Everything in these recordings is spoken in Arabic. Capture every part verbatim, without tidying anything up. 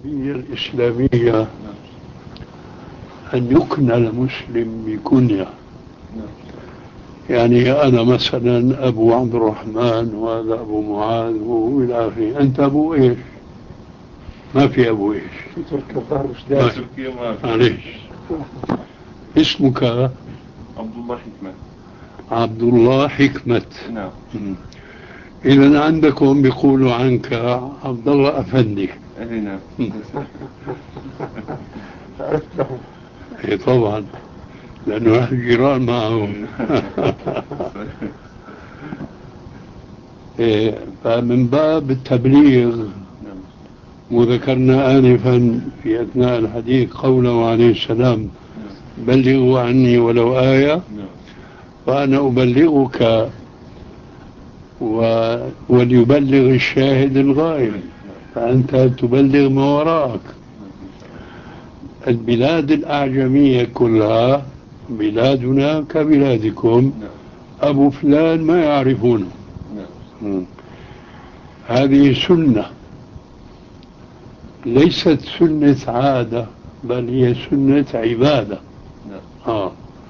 التربية الإسلامية أن يكنى المسلم بكنية. يعني أنا مثلا أبو عبد الرحمن وهذا أبو معاذ وإلى آخره. أنت أبو إيش؟ ما في أبو إيش؟ في تركيا ظهر مش تركيا ما في. معليش. اسمك؟ عبد الله حكمة. عبد الله حكمة. نعم. إذا عندكم بيقولوا عنك عبد الله أفندي. أي نعم. عرفتهم. إيه طبعا، لأنه الجيران معهم. إيه، فمن باب التبليغ وذكرنا آنفا في أثناء الحديث قوله عليه السلام بلغوا عني ولو آية، وأنا أبلغك و... وليبلغ الشاهد الغائب، فأنت تبلغ ما وراءك. البلاد الأعجمية كلها بلادنا كبلادكم، أبو فلان ما يعرفونه. هذه سنة ليست سنة عادة، بل هي سنة عبادة. آه.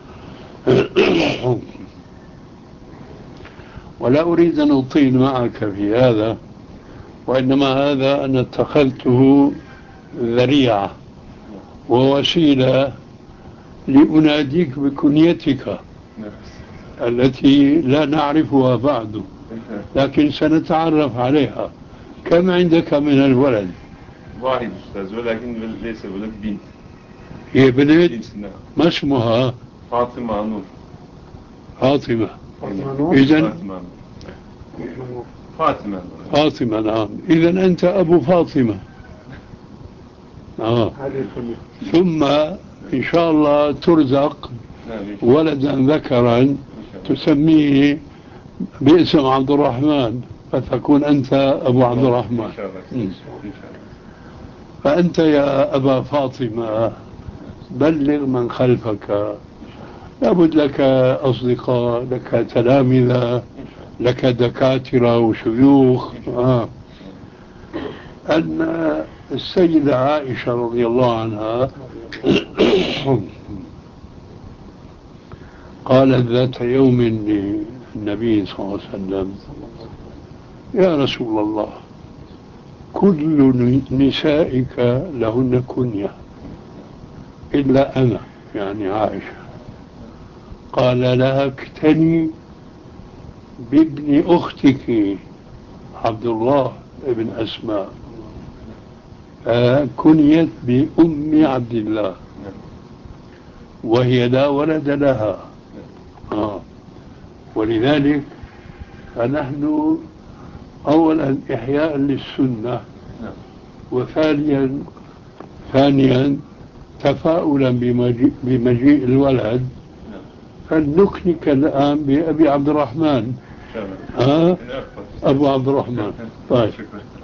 ولا أريد أن أطيل معك في هذا، وإنما هذا أنا اتخذته ذريعة ووسيلة لأناديك بكنيتك التي لا نعرفها بعد، لكن سنتعرف عليها. كم عندك من الولد؟ واحد أستاذ، ولكن ليس ولد، بنت. هي بنت؟ ما اسمها؟ فاطمة نور. فاطمة. فاطمة إذن فاطمة فاطمة نعم. إذن أنت أبو فاطمة. آه. ثم إن شاء الله ترزق ولدا ذكرا تسميه باسم عبد الرحمن، فتكون أنت أبو عبد الرحمن. فأنت يا أبا فاطمة بلغ من خلفك. لابد لك أصدقاء، لك تلامذة، لك دكاترة وشيوخ. آه. أن السيدة عائشة رضي الله عنها قالت ذات يوم للنبي صلى الله عليه وسلم يا رسول الله كل نسائك لهن كنية إلا أنا، يعني عائشة. قال لها اكتني بابن أختك عبد الله ابن أسماء، كنيت بأم عبد الله وهي لا ولد لها. آه. ولذلك فنحن أولا إحياء للسنة، وثانيا ثانيا تفاؤلا بمجيء, بمجيء الولد، فلنكنك الآن بأبي عبد الرحمن. آه؟ أبو عبد الرحمن. طيب.